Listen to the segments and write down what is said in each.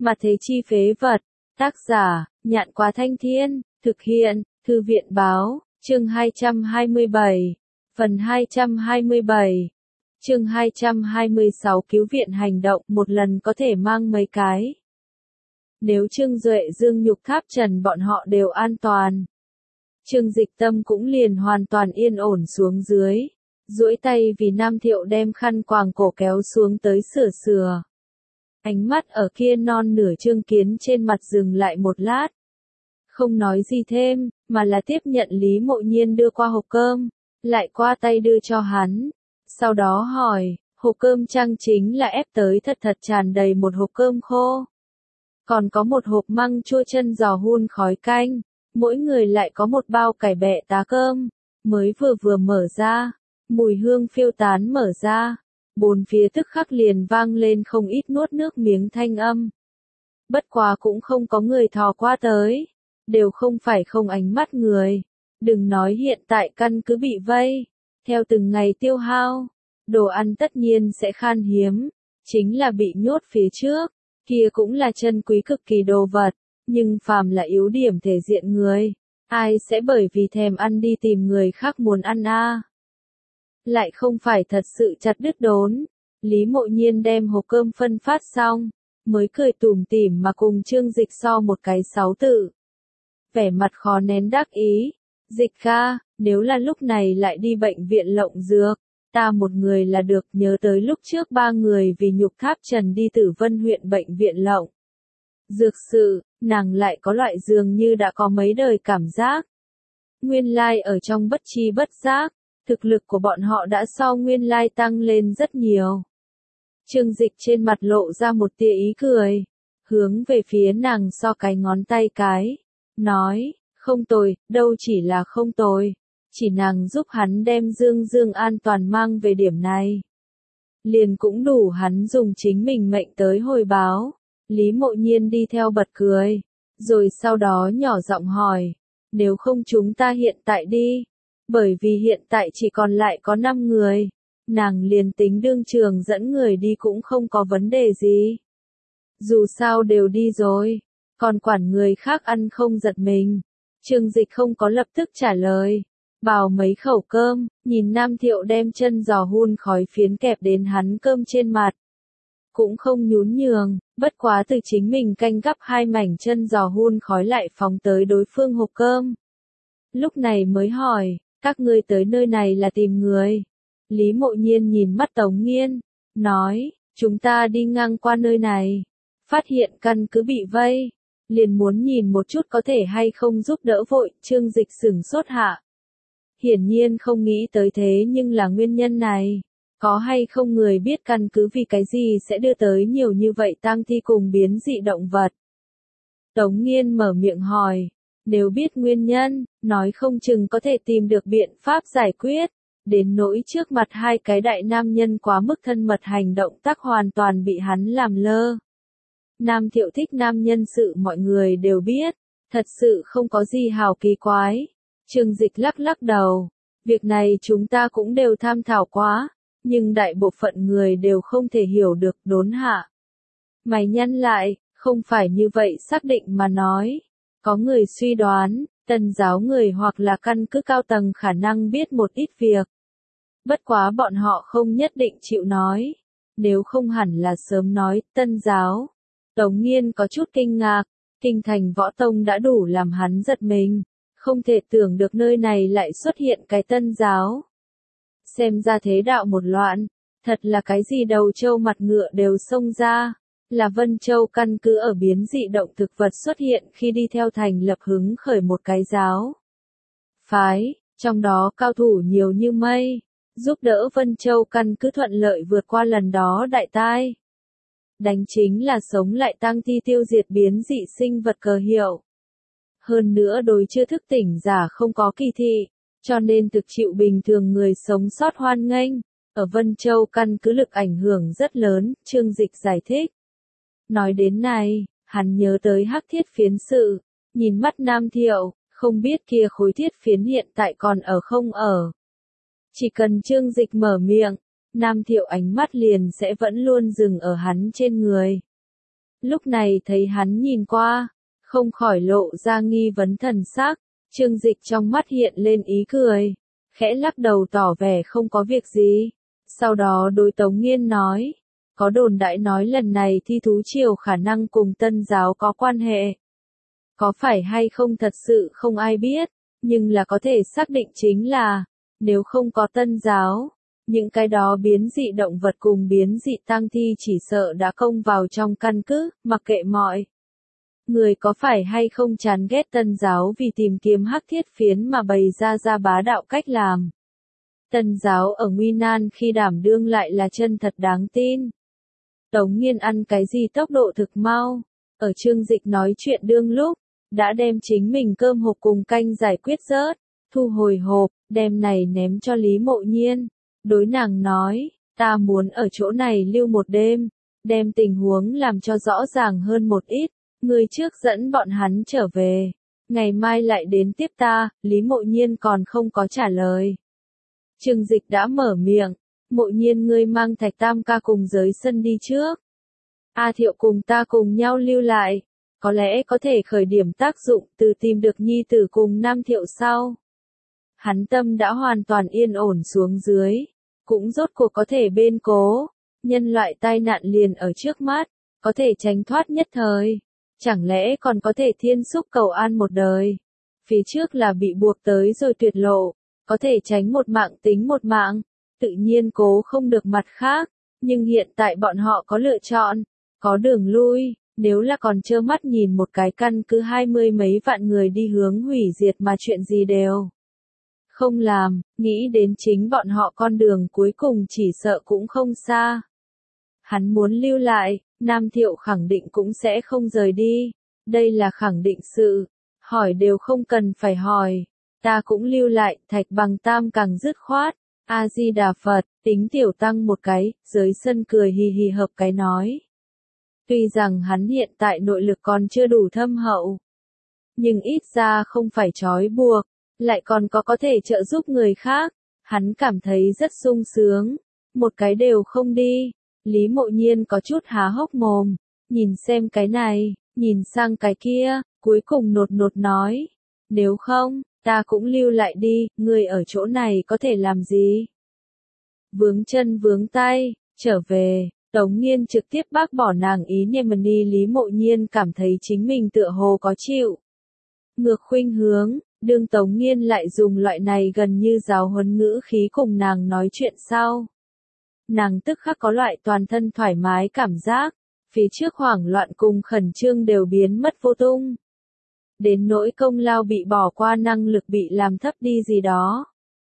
Mà thế chi phế vật. Tác giả, Nhạn Quá Thanh Thiên, thực hiện, Thư viện báo, chương 227, phần 227, chương 226 cứu viện hành động một lần có thể mang mấy cái. Nếu Trương Duệ Dương Nhục Tháp Trần bọn họ đều an toàn, Trương Dịch Tâm cũng liền hoàn toàn yên ổn xuống dưới, duỗi tay vì Nam Thiệu đem khăn quàng cổ kéo xuống tới sửa. Ánh mắt ở kia non nửa Trương Kiến trên mặt dừng lại một lát. Không nói gì thêm, mà là tiếp nhận Lý Mộ Nhiên đưa qua hộp cơm, lại qua tay đưa cho hắn. Sau đó hỏi, hộp cơm chăng chính là ép tới thật tràn đầy một hộp cơm khô. Còn có một hộp măng chua chân giò hun khói canh, mỗi người lại có một bao cải bẹ tá cơm, mới vừa mở ra, mùi hương phiêu tán mở ra. Bốn phía tức khắc liền vang lên không ít nuốt nước miếng thanh âm. Bất quá cũng không có người thò qua tới, đều không phải không ánh mắt người. Đừng nói hiện tại căn cứ bị vây, theo từng ngày tiêu hao, đồ ăn tất nhiên sẽ khan hiếm, chính là bị nhốt phía trước, kia cũng là chân quý cực kỳ đồ vật, nhưng phàm là yếu điểm thể diện người, ai sẽ bởi vì thèm ăn đi tìm người khác muốn ăn a? Lại không phải thật sự chặt đứt đốn. Lý Mộ Nhiên đem hộp cơm phân phát xong, mới cười tủm tỉm mà cùng Trương Dịch so một cái 6 tự. Vẻ mặt khó nén đắc ý, Dịch ca, nếu là lúc này lại đi bệnh viện lộng dược, ta một người là được. Nhớ tới lúc trước 3 người vì Nhục Tháp Trần đi Tử Vân huyện bệnh viện lộng dược sự, nàng lại có loại dường như đã có mấy đời cảm giác. Nguyên lai ở trong bất chi bất giác, thực lực của bọn họ đã so nguyên lai tăng lên rất nhiều. Trương Dịch trên mặt lộ ra một tia ý cười, hướng về phía nàng so cái ngón tay cái, nói, không tồi, đâu chỉ là không tồi, chỉ nàng giúp hắn đem Dương an toàn mang về điểm này. Liền cũng đủ hắn dùng chính mình mệnh tới hồi báo. Lý Mộ Nhiên đi theo bật cười, rồi sau đó nhỏ giọng hỏi, nếu không chúng ta hiện tại đi. Bởi vì hiện tại chỉ còn lại có 5 người, nàng liền tính đương trường dẫn người đi cũng không có vấn đề gì. Dù sao đều đi rồi, còn quản người khác ăn không giật mình. Trương Dịch không có lập tức trả lời, bào mấy khẩu cơm, nhìn Nam Thiệu đem chân giò hun khói phiến kẹp đến hắn cơm trên mặt. Cũng không nhún nhường, bất quá từ chính mình canh gắp 2 mảnh chân giò hun khói lại phóng tới đối phương hộp cơm. Lúc này mới hỏi, các ngươi tới nơi này là tìm người. Lý Mộ Nhiên nhìn mắt Tống Nghiên, nói, chúng ta đi ngang qua nơi này, phát hiện căn cứ bị vây, liền muốn nhìn một chút có thể hay không giúp đỡ vội. Trương Dịch sửng sốt hạ. Hiển nhiên không nghĩ tới thế, nhưng là nguyên nhân này, có hay không người biết căn cứ vì cái gì sẽ đưa tới nhiều như vậy tang thi cùng biến dị động vật. Tống Nghiên mở miệng hỏi. Nếu biết nguyên nhân, nói không chừng có thể tìm được biện pháp giải quyết. Đến nỗi trước mặt 2 cái đại nam nhân quá mức thân mật, hành động tác hoàn toàn bị hắn làm lơ. Nam Thiệu thích nam nhân sự mọi người đều biết, thật sự không có gì hào kỳ quái. Trương Dịch lắc đầu, việc này chúng ta cũng đều tham thảo quá, nhưng đại bộ phận người đều không thể hiểu được. Đốn hạ mày nhăn lại, không phải như vậy xác định mà nói. Có người suy đoán, Tân giáo người hoặc là căn cứ cao tầng khả năng biết một ít việc. Bất quá bọn họ không nhất định chịu nói. Nếu không hẳn là sớm nói. Tân giáo. Tống Nghiên có chút kinh ngạc. Kinh thành võ tông đã đủ làm hắn giật mình. Không thể tưởng được nơi này lại xuất hiện cái tân giáo. Xem ra thế đạo một loạn. Thật là cái gì đầu trâu mặt ngựa đều xông ra. Là Vân Châu căn cứ ở biến dị động thực vật xuất hiện khi đi theo thành lập hứng khởi một cái giáo phái, trong đó cao thủ nhiều như mây, giúp đỡ Vân Châu căn cứ thuận lợi vượt qua lần đó đại tai. Đánh chính là sống lại tang thi, tiêu diệt biến dị sinh vật cờ hiệu. Hơn nữa đối chưa thức tỉnh giả không có kỳ thị, cho nên thực chịu bình thường người sống sót hoan nghênh. Ở Vân Châu căn cứ lực ảnh hưởng rất lớn. Trương Dịch giải thích. Nói đến này, hắn nhớ tới hắc thiết phiến sự, nhìn mắt Nam Thiệu, không biết kia khối thiết phiến hiện tại còn ở không ở. Chỉ cần Trương Dịch mở miệng, Nam Thiệu ánh mắt liền sẽ vẫn luôn dừng ở hắn trên người. Lúc này thấy hắn nhìn qua, không khỏi lộ ra nghi vấn thần sắc, Trương Dịch trong mắt hiện lên ý cười, khẽ lắc đầu tỏ vẻ không có việc gì. Sau đó đối Tống Nghiên nói, có đồn đại nói lần này thi thú triều khả năng cùng Tân giáo có quan hệ. Có phải hay không thật sự không ai biết, nhưng là có thể xác định chính là, nếu không có Tân giáo, những cái đó biến dị động vật cùng biến dị tang thi chỉ sợ đã công vào trong căn cứ, mặc kệ mọi người có phải hay không chán ghét Tân giáo vì tìm kiếm hắc thiết phiến mà bày ra bá đạo cách làm. Tân giáo ở nguy nan khi đảm đương lại là chân thật đáng tin. Tống Nghiên ăn cái gì tốc độ thực mau, ở Trương Dịch nói chuyện đương lúc, đã đem chính mình cơm hộp cùng canh giải quyết rớt, thu hồi hộp, đem này ném cho Lý Mộ Nhiên. Đối nàng nói, ta muốn ở chỗ này lưu một đêm, đem tình huống làm cho rõ ràng hơn một ít, người trước dẫn bọn hắn trở về, ngày mai lại đến tiếp ta. Lý Mộ Nhiên còn không có trả lời. Trương Dịch đã mở miệng, Mộ Nhiên ngươi mang Thạch Tam ca cùng giới sân đi trước. A Thiệu cùng ta cùng nhau lưu lại, có lẽ có thể khởi điểm tác dụng từ tìm được nhi tử cùng Nam Thiệu sau. Hắn tâm đã hoàn toàn yên ổn xuống dưới, cũng rốt cuộc có thể bên cố, nhân loại tai nạn liền ở trước mắt, có thể tránh thoát nhất thời, chẳng lẽ còn có thể thiên xúc cầu an một đời. Phía trước là bị buộc tới rồi tuyệt lộ, có thể tránh một mạng tính một mạng, tự nhiên cố không được mặt khác, nhưng hiện tại bọn họ có lựa chọn, có đường lui, nếu là còn trơ mắt nhìn một cái căn cứ 20 mấy vạn người đi hướng hủy diệt mà chuyện gì đều không làm, nghĩ đến chính bọn họ con đường cuối cùng chỉ sợ cũng không xa. Hắn muốn lưu lại, Nam Thiệu khẳng định cũng sẽ không rời đi, đây là khẳng định sự, hỏi đều không cần phải hỏi, ta cũng lưu lại. Thạch Bằng Tam càng dứt khoát, A-di-đà Phật, tính tiểu tăng một cái, giới sân cười hì hì hợp cái nói. Tuy rằng hắn hiện tại nội lực còn chưa đủ thâm hậu, nhưng ít ra không phải trói buộc, lại còn có thể trợ giúp người khác, hắn cảm thấy rất sung sướng, một cái đều không đi. Lý Mộ Nhiên có chút há hốc mồm, nhìn xem cái này, nhìn sang cái kia, cuối cùng nột nột nói, nếu không, ta cũng lưu lại đi, ngươi ở chỗ này có thể làm gì? Vướng chân vướng tay, trở về. Tống Nghiên trực tiếp bác bỏ nàng ý niệm đi. Lý Mộ Nhiên cảm thấy chính mình tựa hồ có chịu ngược khuynh hướng, đương Tống Nghiên lại dùng loại này gần như giáo huấn ngữ khí cùng nàng nói chuyện sau. Nàng tức khắc có loại toàn thân thoải mái cảm giác, phía trước hoảng loạn cùng khẩn trương đều biến mất vô tung. Đến nỗi công lao bị bỏ qua năng lực bị làm thấp đi gì đó.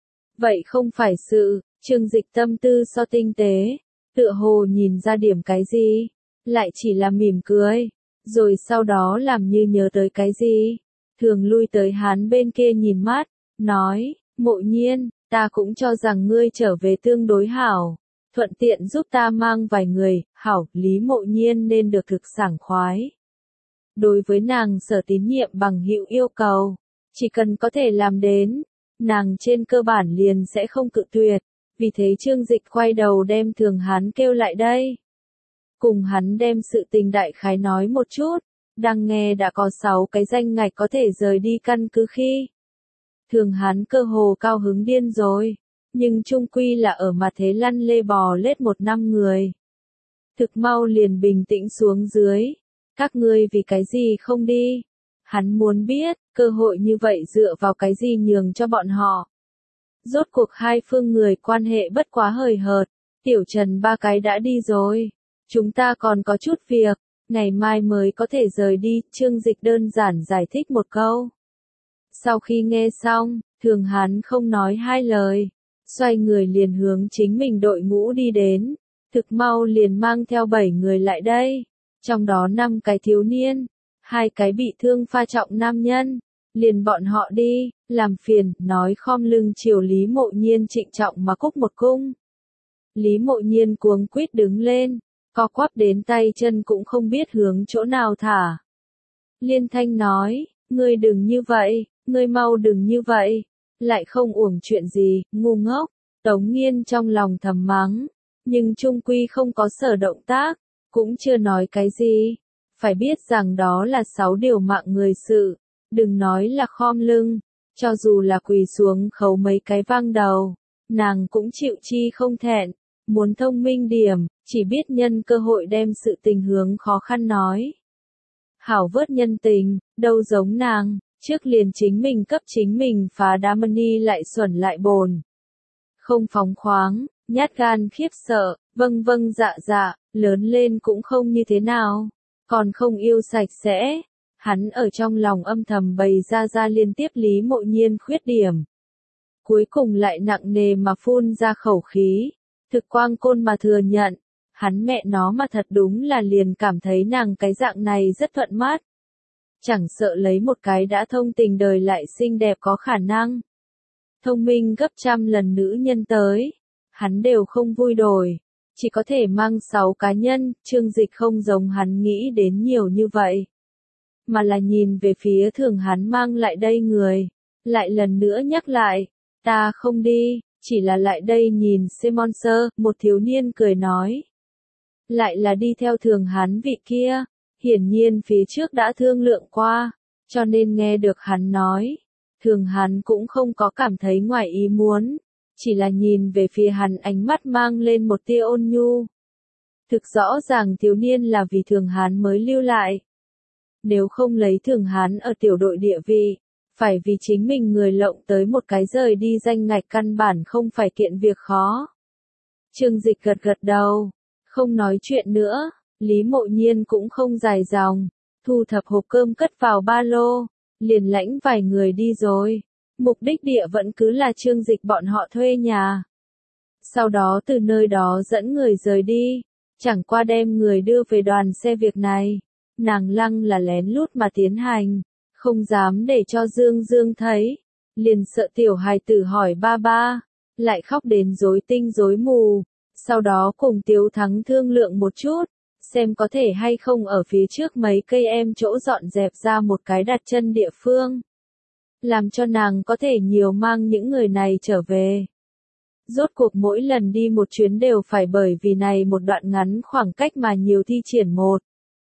Vậy không phải sự, Trương Dịch tâm tư so tinh tế. Tựa hồ nhìn ra điểm cái gì, lại chỉ là mỉm cười, rồi sau đó làm như nhớ tới cái gì, thường lui tới hắn bên kia nhìn mắt, nói, Mộ Nhiên, ta cũng cho rằng ngươi trở về tương đối hảo, thuận tiện giúp ta mang vài người, hảo. Lý Mộ Nhiên nên được thực sảng khoái. Đối với nàng sở tín nhiệm bằng hữu yêu cầu, chỉ cần có thể làm đến, nàng trên cơ bản liền sẽ không cự tuyệt. Vì thế Trương Dịch quay đầu đem Thường Hán kêu lại đây. Cùng hắn đem sự tình đại khái nói một chút, đang nghe đã có 6 cái danh ngạch có thể rời đi căn cứ khi. Thường Hán cơ hồ cao hứng điên rồi, nhưng chung quy là ở mặt thế lăn lê bò lết 1 năm người. Thực mau liền bình tĩnh xuống dưới, các ngươi vì cái gì không đi? Hắn muốn biết, cơ hội như vậy dựa vào cái gì nhường cho bọn họ? Rốt cuộc hai phương người quan hệ bất quá hời hợt, Tiểu Trần 3 cái đã đi rồi, chúng ta còn có chút việc, ngày mai mới có thể rời đi. Trương Dịch đơn giản giải thích một câu. Sau khi nghe xong, Thường Hán không nói hai lời, xoay người liền hướng chính mình đội ngũ đi đến, thực mau liền mang theo 7 người lại đây, trong đó 5 cái thiếu niên, 2 cái bị thương pha trọng nam nhân. Liền bọn họ đi, làm phiền, nói khom lưng chiều Lý Mộ Nhiên trịnh trọng mà cúc một cung. Lý Mộ Nhiên cuống quýt đứng lên, co quắp đến tay chân cũng không biết hướng chỗ nào thả. Liên thanh nói, ngươi đừng như vậy, ngươi mau đừng như vậy, lại không uổng chuyện gì, ngu ngốc. Tống Nghiên trong lòng thầm mắng, nhưng chung quy không có sở động tác, cũng chưa nói cái gì. Phải biết rằng đó là 6 điều mạng người sự, đừng nói là khom lưng, cho dù là quỳ xuống khấu mấy cái vang đầu, nàng cũng chịu chi không thẹn, muốn thông minh điểm, chỉ biết nhân cơ hội đem sự tình hướng khó khăn nói. Hảo vớt nhân tình, đâu giống nàng, trước liền chính mình cấp chính mình phá đá money lại xuẩn lại bồn. Không phóng khoáng, nhát gan khiếp sợ, vâng vâng dạ dạ, lớn lên cũng không như thế nào, còn không yêu sạch sẽ. Hắn ở trong lòng âm thầm bày ra liên tiếp Lý Mộ Nhiên khuyết điểm. Cuối cùng lại nặng nề mà phun ra khẩu khí, thực quang côn mà thừa nhận, hắn mẹ nó mà thật đúng là liền cảm thấy nàng cái dạng này rất thuận mắt. Chẳng sợ lấy một cái đã thông tình đời lại xinh đẹp có khả năng. Thông minh gấp trăm lần nữ nhân tới, hắn đều không vui đổi, chỉ có thể mang 6 cá nhân, Trương Dịch không giống hắn nghĩ đến nhiều như vậy. Mà là nhìn về phía thường hắn mang lại đây người, lại lần nữa nhắc lại, ta không đi, chỉ là lại đây nhìn Simonser, một thiếu niên cười nói. Lại là đi theo thường hắn vị kia, hiển nhiên phía trước đã thương lượng qua, cho nên nghe được hắn nói, thường hắn cũng không có cảm thấy ngoài ý muốn, chỉ là nhìn về phía hắn ánh mắt mang lên một tia ôn nhu. Thực rõ ràng thiếu niên là vì thường hắn mới lưu lại. Nếu không lấy thường hắn ở tiểu đội địa vị, phải vì chính mình người lộng tới một cái rời đi danh ngạch căn bản không phải kiện việc khó. Trương Dịch gật gật đầu, không nói chuyện nữa, Lý Mộ Nhiên cũng không dài dòng, thu thập hộp cơm cất vào ba lô, liền lãnh vài người đi rồi. Mục đích địa vẫn cứ là Trương Dịch bọn họ thuê nhà. Sau đó từ nơi đó dẫn người rời đi, chẳng qua đem người đưa về đoàn xe việc này. Nàng lăng là lén lút mà tiến hành, không dám để cho Dương Dương thấy, liền sợ tiểu hài tử hỏi ba ba, lại khóc đến rối tinh rối mù, sau đó cùng Tiếu Thắng thương lượng một chút, xem có thể hay không ở phía trước mấy cây em chỗ dọn dẹp ra một cái đặt chân địa phương, làm cho nàng có thể nhiều mang những người này trở về. Rốt cuộc mỗi lần đi một chuyến đều phải bởi vì này một đoạn ngắn khoảng cách mà nhiều thi triển một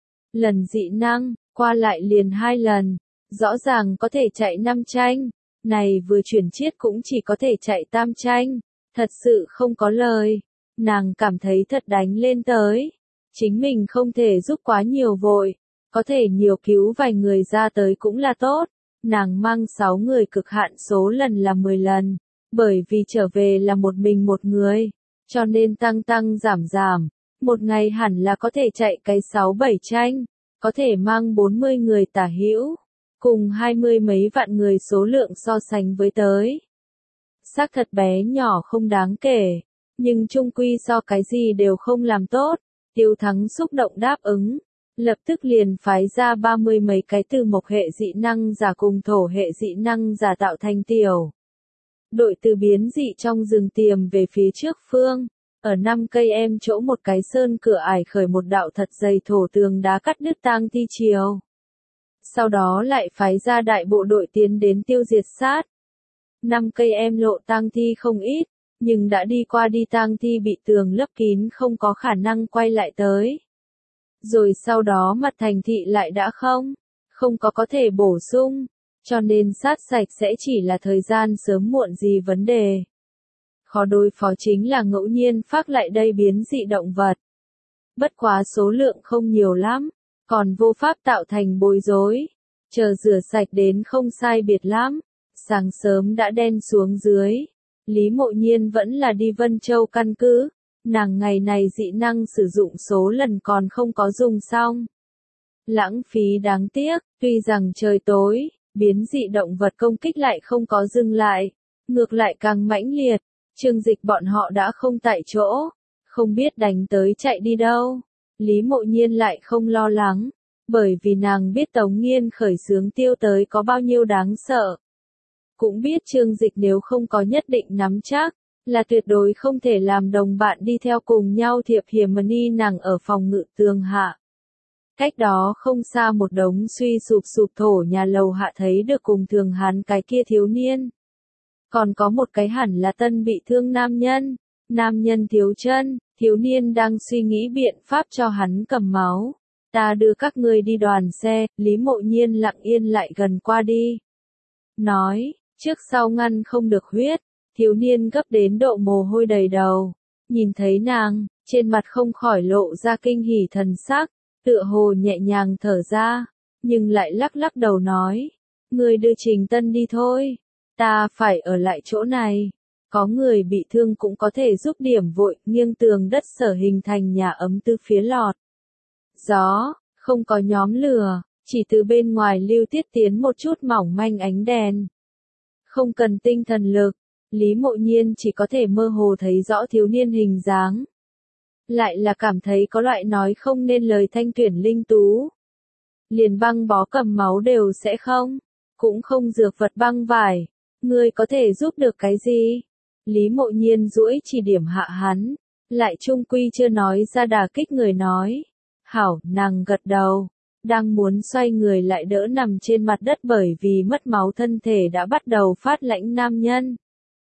lần dị năng, qua lại liền 2 lần, rõ ràng có thể chạy 5 tranh, này vừa chuyển chiết cũng chỉ có thể chạy tam tranh, thật sự không có lời, nàng cảm thấy thật đánh lên tới, chính mình không thể giúp quá nhiều vội, có thể nhiều cứu vài người ra tới cũng là tốt, nàng mang 6 người cực hạn số lần là 10 lần, bởi vì trở về là một mình một người, cho nên tăng giảm giảm. Một ngày hẳn là có thể chạy cái 6-7 tranh, có thể mang 40 người tả hữu, cùng 20 mấy vạn người số lượng so sánh với tới. Xác thật bé nhỏ không đáng kể, nhưng chung quy so cái gì đều không làm tốt, Tiêu Thắng xúc động đáp ứng, lập tức liền phái ra 30 mấy cái từ mộc hệ dị năng giả cùng thổ hệ dị năng giả tạo thành tiểu. Đội từ biến dị trong rừng tiềm về phía trước phương. Ở 5 cây em chỗ một cái sơn cửa ải khởi một đạo thật dày thổ tường đá cắt đứt tang thi chiều. Sau đó lại phái ra đại bộ đội tiến đến tiêu diệt sát. 5 cây em lộ tang thi không ít, nhưng đã đi qua đi tang thi bị tường lấp kín không có khả năng quay lại tới. Rồi sau đó mặt thành thị lại đã không có thể bổ sung, cho nên sát sạch sẽ chỉ là thời gian sớm muộn gì vấn đề. Khó đối phó chính là ngẫu nhiên phát lại đây biến dị động vật. Bất quá số lượng không nhiều lắm, còn vô pháp tạo thành bối rối. Chờ rửa sạch đến không sai biệt lắm, sáng sớm đã đen xuống dưới. Lý Mộ Nhiên vẫn là đi Vân Châu căn cứ, nàng ngày này dị năng sử dụng số lần còn không có dùng xong. Lãng phí đáng tiếc, tuy rằng trời tối, biến dị động vật công kích lại không có dừng lại, ngược lại càng mãnh liệt. Trương Dịch bọn họ đã không tại chỗ, không biết đánh tới chạy đi đâu. Lý Mộ Nhiên lại không lo lắng, bởi vì nàng biết Tống Nghiên khởi xướng tiêu tới có bao nhiêu đáng sợ. Cũng biết Trương Dịch nếu không có nhất định nắm chắc, là tuyệt đối không thể làm đồng bạn đi theo cùng nhau thiệp hiểm ni nàng ở phòng ngự tường hạ. Cách đó không xa một đống suy sụp thổ nhà lầu hạ thấy được cùng thường hắn cái kia thiếu niên. Còn có một cái hẳn là tân bị thương nam nhân thiếu chân, thiếu niên đang suy nghĩ biện pháp cho hắn cầm máu. Ta đưa các ngươi đi đoàn xe, Lý Mộ Nhiên lặng yên lại gần qua đi. Nói, trước sau ngăn không được huyết, thiếu niên gấp đến độ mồ hôi đầy đầu. Nhìn thấy nàng, trên mặt không khỏi lộ ra kinh hỉ thần sắc, tựa hồ nhẹ nhàng thở ra, nhưng lại lắc lắc đầu nói, ngươi đưa Trình Tân đi thôi, ta phải ở lại chỗ này. Có người bị thương cũng có thể giúp điểm vội, nghiêng tường đất sở hình thành nhà ấm từ phía lọt. Gió, không có nhóm lửa, chỉ từ bên ngoài lưu tiết tiến một chút mỏng manh ánh đèn. Không cần tinh thần lực, Lý Mộ Nhiên chỉ có thể mơ hồ thấy rõ thiếu niên hình dáng. Lại là cảm thấy có loại nói không nên lời thanh tuyển linh tú. Liền băng bó cầm máu đều sẽ không, cũng không dược vật băng vải. Ngươi có thể giúp được cái gì? Lý Mộ Nhiên duỗi chỉ điểm hạ hắn, lại trung quy chưa nói ra đả kích người nói. Hảo, nàng gật đầu, đang muốn xoay người lại đỡ nằm trên mặt đất bởi vì mất máu thân thể đã bắt đầu phát lãnh nam nhân.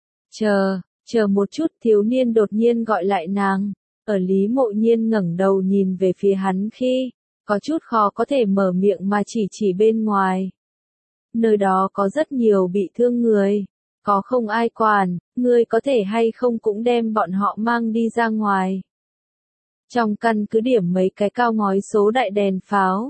Chờ một chút, thiếu niên đột nhiên gọi lại nàng, ở Lý Mộ Nhiên ngẩng đầu nhìn về phía hắn khi, có chút khó có thể mở miệng mà chỉ bên ngoài. Nơi đó có rất nhiều bị thương người, có không ai quản, ngươi có thể hay không cũng đem bọn họ mang đi ra ngoài. Trong căn cứ điểm mấy cái cao ngói số đại đèn pháo.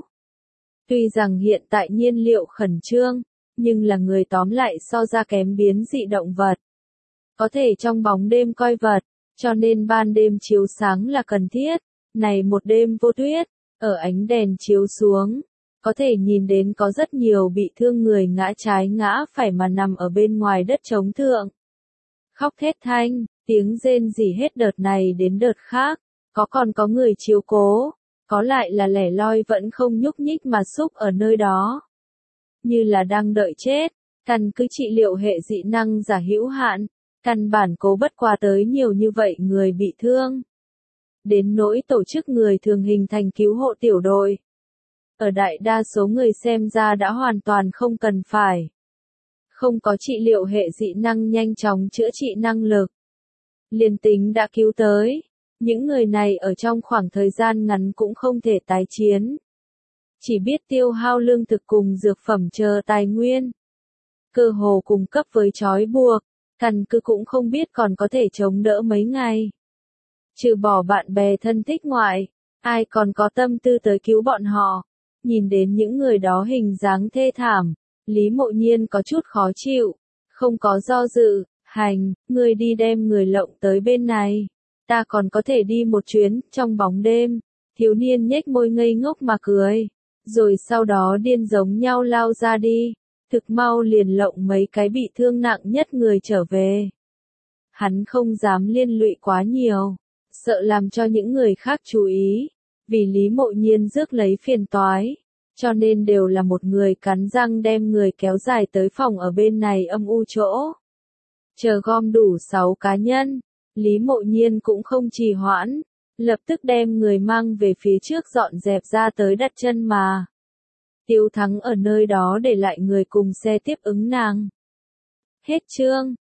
Tuy rằng hiện tại nhiên liệu khẩn trương, nhưng là người tóm lại so ra kém biến dị động vật. Có thể trong bóng đêm coi vật, cho nên ban đêm chiếu sáng là cần thiết. Này một đêm vô tuyết, ở ánh đèn chiếu xuống, có thể nhìn đến có rất nhiều bị thương người ngã trái ngã phải mà nằm ở bên ngoài đất trống thượng. Khóc thét thanh, tiếng rên rỉ hết đợt này đến đợt khác, còn có người chiếu cố, có lại là lẻ loi vẫn không nhúc nhích mà xúc ở nơi đó. Như là đang đợi chết, căn cứ trị liệu hệ dị năng giả hữu hạn, căn bản cố bất qua tới nhiều như vậy người bị thương. Đến nỗi tổ chức người thường hình thành cứu hộ tiểu đội. Ở đại đa số người xem ra đã hoàn toàn không cần phải. Không có trị liệu hệ dị năng nhanh chóng chữa trị năng lực. Liên tính đã cứu tới. Những người này ở trong khoảng thời gian ngắn cũng không thể tái chiến. Chỉ biết tiêu hao lương thực cùng dược phẩm chờ tài nguyên. Cơ hồ cung cấp với trói buộc, căn cứ cũng không biết còn có thể chống đỡ mấy ngày. Trừ bỏ bạn bè thân thích ngoại, ai còn có tâm tư tới cứu bọn họ. Nhìn đến những người đó hình dáng thê thảm, Lý Mộ Nhiên có chút khó chịu, không có do dự, hành, người đi đem người lộng tới bên này. Ta còn có thể đi một chuyến, trong bóng đêm, thiếu niên nhếch môi ngây ngốc mà cười, rồi sau đó điên giống nhau lao ra đi, thực mau liền lộng mấy cái bị thương nặng nhất người trở về. Hắn không dám liên lụy quá nhiều, sợ làm cho những người khác chú ý, vì Lý Mộ Nhiên rước lấy phiền toái, cho nên đều là một người cắn răng đem người kéo dài tới phòng ở bên này âm u chỗ. Chờ gom đủ 6 cá nhân. Lý Mộ Nhiên cũng không trì hoãn, lập tức đem người mang về phía trước dọn dẹp ra tới đặt chân mà. Tiêu Thắng ở nơi đó để lại người cùng xe tiếp ứng nàng. Hết chương.